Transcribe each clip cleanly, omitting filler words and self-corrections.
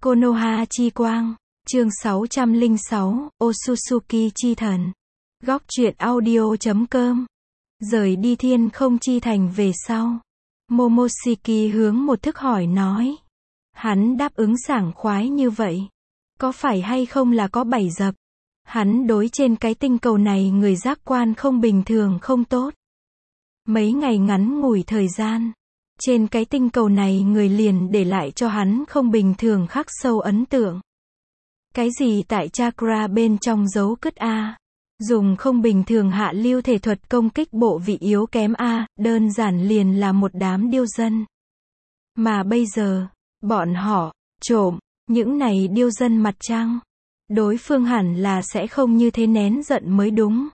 Konoha chi quang, chương 606, Otsutsuki chi thần. Góc truyện audio.com. Rời đi thiên không chi thành về sau, Momoshiki hướng một thức hỏi nói. Hắn đáp ứng sảng khoái như vậy. Có phải hay không là có bẫy dập? Hắn đối trên cái tinh cầu này người giác quan không bình thường không tốt. Mấy ngày ngắn ngủi thời gian, trên cái tinh cầu này người liền để lại cho hắn không bình thường khắc sâu ấn tượng. Cái gì tại chakra bên trong dấu cứt A, dùng không bình thường hạ lưu thể thuật công kích bộ vị yếu kém A, đơn giản liền là một đám điêu dân. Mà bây giờ, bọn họ, trộm, những này điêu dân mặt trăng. Đối phương hẳn là sẽ không như thế nén giận mới đúng.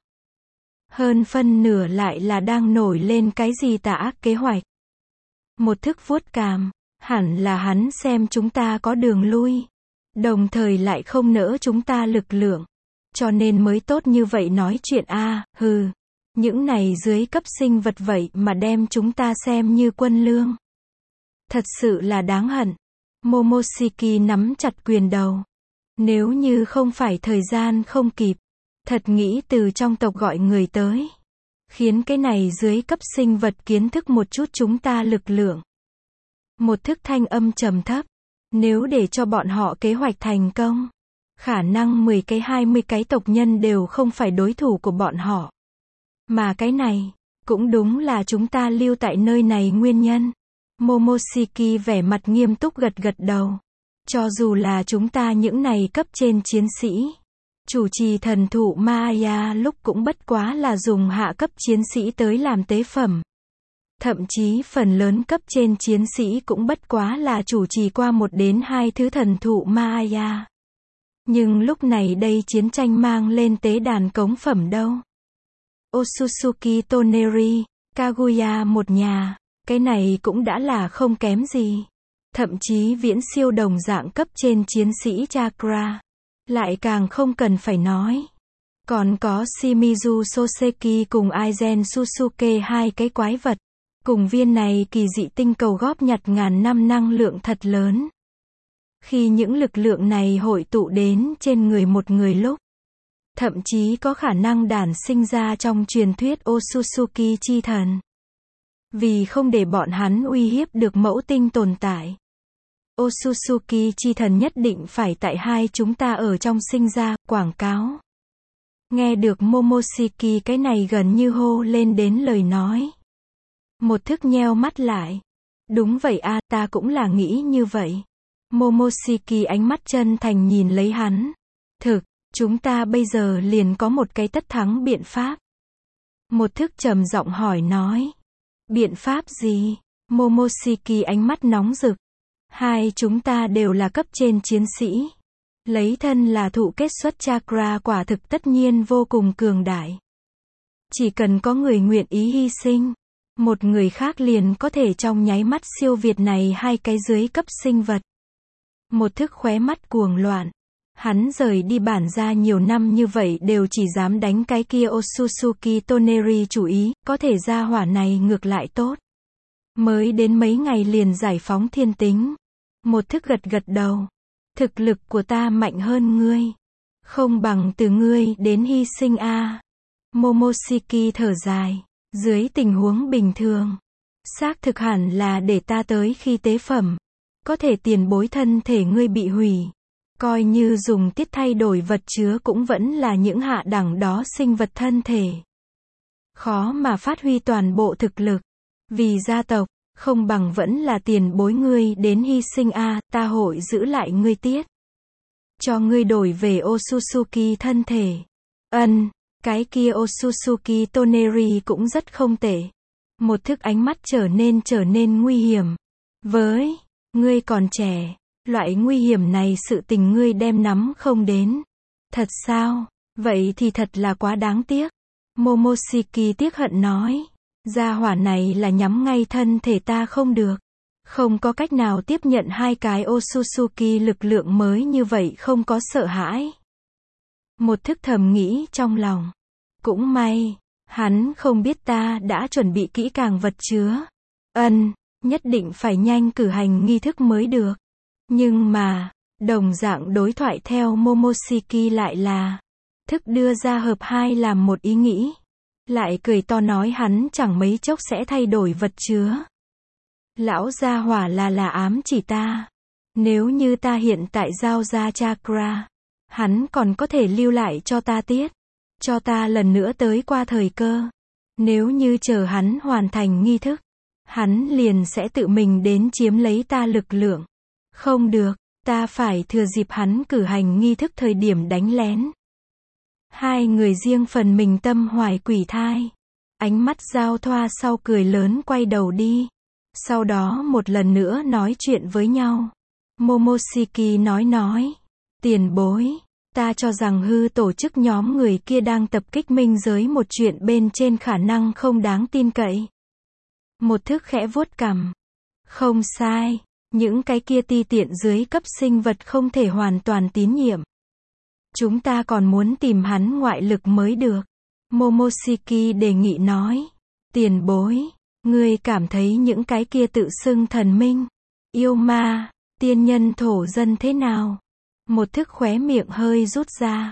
Hơn phân nửa lại là đang nổi lên cái gì tà ác kế hoạch. Một thức vuốt cằm, hẳn là hắn xem chúng ta có đường lui, đồng thời lại không nỡ chúng ta lực lượng, cho nên mới tốt như vậy nói chuyện a, hừ. Những này dưới cấp sinh vật vậy mà đem chúng ta xem như quân lương. Thật sự là đáng hận. Momoshiki nắm chặt quyền đầu. Nếu như không phải thời gian không kịp, thật nghĩ từ trong tộc gọi người tới, khiến cái này dưới cấp sinh vật kiến thức một chút chúng ta lực lượng. Một thức thanh âm trầm thấp. Nếu để cho bọn họ kế hoạch thành công, khả năng 10 cái 20 cái tộc nhân đều không phải đối thủ của bọn họ. Mà cái này, cũng đúng là chúng ta lưu tại nơi này nguyên nhân. Momoshiki vẻ mặt nghiêm túc gật gật đầu. Cho dù là chúng ta những này cấp trên chiến sĩ, chủ trì thần thụ Maya lúc cũng bất quá là dùng hạ cấp chiến sĩ tới làm tế phẩm. Thậm chí phần lớn cấp trên chiến sĩ cũng bất quá là chủ trì qua 1 đến 2 thứ thần thụ Maya. Nhưng lúc này đây chiến tranh mang lên tế đàn cống phẩm đâu. Otsutsuki Toneri, Kaguya một nhà, cái này cũng đã là không kém gì. Thậm chí viễn siêu đồng dạng cấp trên chiến sĩ chakra. Lại càng không cần phải nói. Còn có Shimizu Soseki cùng Aizen Susuke, hai cái quái vật. Cùng viên này kỳ dị tinh cầu góp nhặt ngàn năm năng lượng thật lớn. Khi những lực lượng này hội tụ đến trên người một người lúc, thậm chí có khả năng đản sinh ra trong truyền thuyết Otsutsuki chi thần. Vì không để bọn hắn uy hiếp được mẫu tinh tồn tại, Otsutsuki chi thần nhất định phải tại hai chúng ta ở trong sinh ra, quảng cáo. Nghe được Momoshiki cái này gần như hô lên đến lời nói. Một thức nheo mắt lại. Đúng vậy a, ta cũng là nghĩ như vậy. Momoshiki ánh mắt chân thành nhìn lấy hắn. Thực, chúng ta bây giờ liền có một cái tất thắng biện pháp. Một thức trầm giọng hỏi nói. Biện pháp gì? Momoshiki ánh mắt nóng rực. Hai chúng ta đều là cấp trên chiến sĩ. Lấy thân là thụ kết xuất chakra quả thực tất nhiên vô cùng cường đại. Chỉ cần có người nguyện ý hy sinh, một người khác liền có thể trong nháy mắt siêu việt này hai cái dưới cấp sinh vật. Một thức khóe mắt cuồng loạn. Hắn rời đi bản gia nhiều năm như vậy đều chỉ dám đánh cái kia Otsutsuki Toneri chủ ý, có thể gia hỏa này ngược lại tốt. Mới đến mấy ngày liền giải phóng thiên tính. Một thức gật gật đầu. Thực lực của ta mạnh hơn ngươi. Không bằng từ ngươi đến hy sinh a. Momoshiki thở dài. Dưới tình huống bình thường, xác thực hẳn là để ta tới khi tế phẩm. Có thể tiền bối thân thể ngươi bị hủy. Coi như dùng tiết thay đổi vật chứa cũng vẫn là những hạ đẳng đó sinh vật thân thể. Khó mà phát huy toàn bộ thực lực. Vì gia tộc, không bằng vẫn là tiền bối ngươi đến hy sinh a, ta hội giữ lại ngươi tiết. Cho ngươi đổi về Otsutsuki thân thể. Cái kia Otsutsuki Toneri cũng rất không tệ. Một thức ánh mắt trở nên nguy hiểm. Với, ngươi còn trẻ, loại nguy hiểm này sự tình ngươi đem nắm không đến. Thật sao? Vậy thì thật là quá đáng tiếc. Momoshiki tiếc hận nói. Gia hỏa này là nhắm ngay thân thể ta không được. Không có cách nào tiếp nhận hai cái Otsutsuki lực lượng mới như vậy không có sợ hãi. Một thức thầm nghĩ trong lòng. Cũng may, hắn không biết ta đã chuẩn bị kỹ càng vật chứa. Nhất định phải nhanh cử hành nghi thức mới được. Nhưng mà, Đồng dạng đối thoại theo Momoshiki lại là thức đưa ra hợp hai làm một ý nghĩ. Lại cười to nói hắn chẳng mấy chốc sẽ thay đổi vật chứa. Lão gia hỏa là ám chỉ ta. Nếu như ta hiện tại giao ra chakra, hắn còn có thể lưu lại cho ta tiết. Cho ta lần nữa tới qua thời cơ. Nếu như chờ hắn hoàn thành nghi thức, hắn liền sẽ tự mình đến chiếm lấy ta lực lượng. Không được, ta phải thừa dịp hắn cử hành nghi thức thời điểm đánh lén. Hai người riêng phần mình tâm hoài quỷ thai. Ánh mắt giao thoa sau cười lớn quay đầu đi. Sau đó một lần nữa nói chuyện với nhau. Momoshiki nói. Tiền bối, ta cho rằng hư tổ chức nhóm người kia đang tập kích minh giới một chuyện bên trên khả năng không đáng tin cậy. Một thức khẽ vuốt cằm. Không sai, những cái kia ti tiện dưới cấp sinh vật không thể hoàn toàn tín nhiệm. Chúng ta còn muốn tìm hắn ngoại lực mới được. Momoshiki đề nghị nói. Tiền bối, ngươi cảm thấy những cái kia tự xưng thần minh, yêu ma, tiên nhân thổ dân thế nào? Một thức khóe miệng hơi rút ra.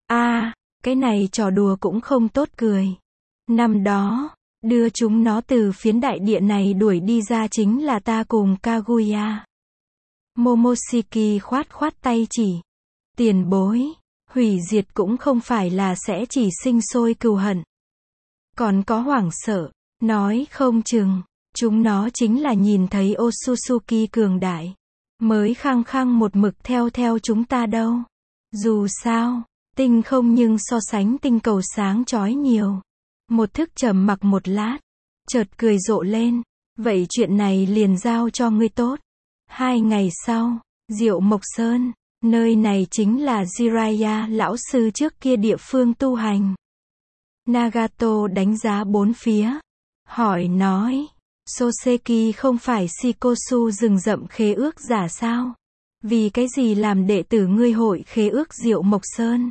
Cái này trò đùa cũng không tốt cười. Năm đó, đưa chúng nó từ phiến đại địa này đuổi đi ra chính là ta cùng Kaguya. Momoshiki khoát tay chỉ. Tiền bối, hủy diệt cũng không phải là sẽ chỉ sinh sôi cừu hận. Còn có hoảng sợ, nói không chừng, chúng nó chính là nhìn thấy Otsutsuki cường đại, mới khăng khăng một mực theo chúng ta đâu. Dù sao, tinh không nhưng so sánh tinh cầu sáng chói nhiều. Một thức trầm mặc một lát, chợt cười rộ lên. Vậy chuyện này liền giao cho ngươi tốt. 2 ngày sau, Diệu Mộc Sơn, nơi này chính là Jiraiya lão sư trước kia địa phương tu hành. Nagato đánh giá bốn phía, hỏi nói, Soseki không phải Shikosu rừng rậm khế ước giả sao? Vì cái gì làm đệ tử ngươi hội khế ước Diệu Mộc Sơn?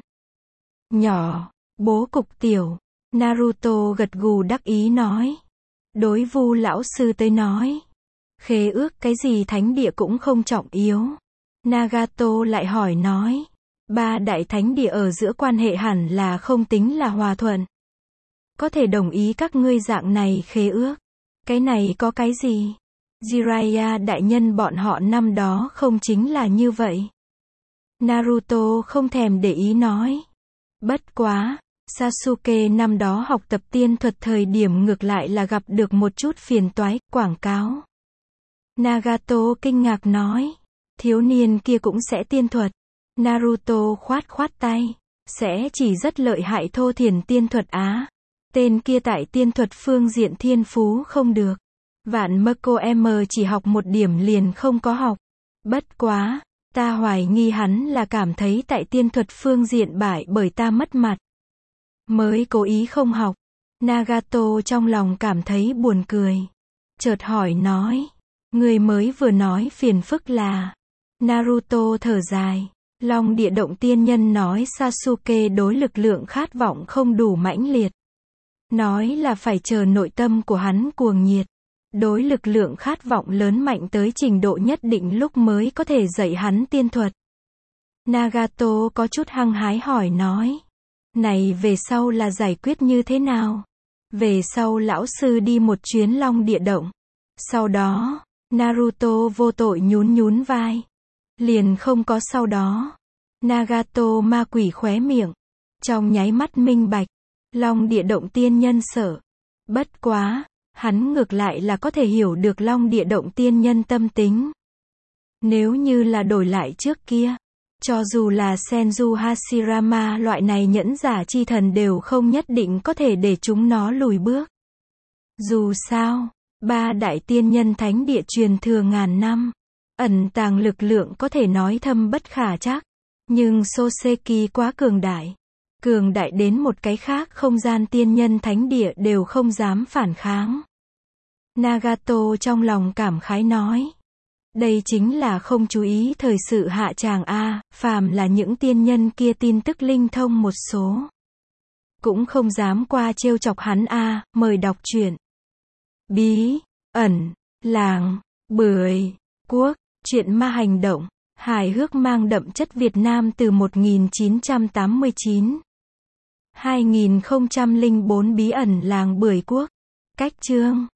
Nhỏ, bố cục tiểu, Naruto gật gù đắc ý nói. Đối Vu lão sư tới nói, khế ước cái gì thánh địa cũng không trọng yếu. Nagato lại hỏi nói, 3 đại thánh địa ở giữa quan hệ hẳn là không tính là hòa thuận. Có thể đồng ý các ngươi dạng này khế ước. Cái này có cái gì? Jiraiya đại nhân bọn họ năm đó không chính là như vậy. Naruto không thèm để ý nói. Bất quá, Sasuke năm đó học tập tiên thuật thời điểm ngược lại là gặp được một chút phiền toái, quảng cáo. Nagato kinh ngạc nói. Thiếu niên kia cũng sẽ tiên thuật. Naruto khoát tay. Sẽ chỉ rất lợi hại thô thiển tiên thuật á. Tên kia tại tiên thuật phương diện thiên phú không được. Vạn Mako M chỉ học một điểm liền không có học. Bất quá, ta hoài nghi hắn là cảm thấy tại tiên thuật phương diện bại bởi ta mất mặt. Mới cố ý không học. Nagato trong lòng cảm thấy buồn cười. Chợt hỏi nói. Người mới vừa nói phiền phức là. Naruto thở dài. Long địa động tiên nhân nói Sasuke đối lực lượng khát vọng không đủ mãnh liệt. Nói là phải chờ nội tâm của hắn cuồng nhiệt. Đối lực lượng khát vọng lớn mạnh tới trình độ nhất định lúc mới có thể dạy hắn tiên thuật. Nagato có chút hăng hái hỏi nói. Này về sau là giải quyết như thế nào? Về sau lão sư đi một chuyến Long địa động. Sau đó, Naruto vô tội nhún vai. Liền không có sau đó. Nagato ma quỷ khóe miệng. Trong nháy mắt minh bạch. Long địa động tiên nhân sợ. Bất quá, hắn ngược lại là có thể hiểu được Long địa động tiên nhân tâm tính. Nếu như là đổi lại trước kia, cho dù là Senju Hashirama loại này nhẫn giả chi thần đều không nhất định có thể để chúng nó lùi bước. Dù sao, 3 đại tiên nhân thánh địa truyền thừa ngàn năm, ẩn tàng lực lượng có thể nói thâm bất khả trắc. Nhưng Soseki quá cường đại. Cường đại đến một cái khác không gian tiên nhân thánh địa đều không dám phản kháng. Nagato trong lòng cảm khái nói. Đây chính là không chú ý thời sự hạ tràng a, phàm là những tiên nhân kia tin tức linh thông một số. Cũng không dám qua trêu chọc hắn a, mời đọc truyện. Bí, ẩn, làng, bưởi, quốc, truyện ma hành động. Hài hước mang đậm chất Việt Nam từ 1989. 2004 Bí ẩn làng Bưởi Quốc. Cách chương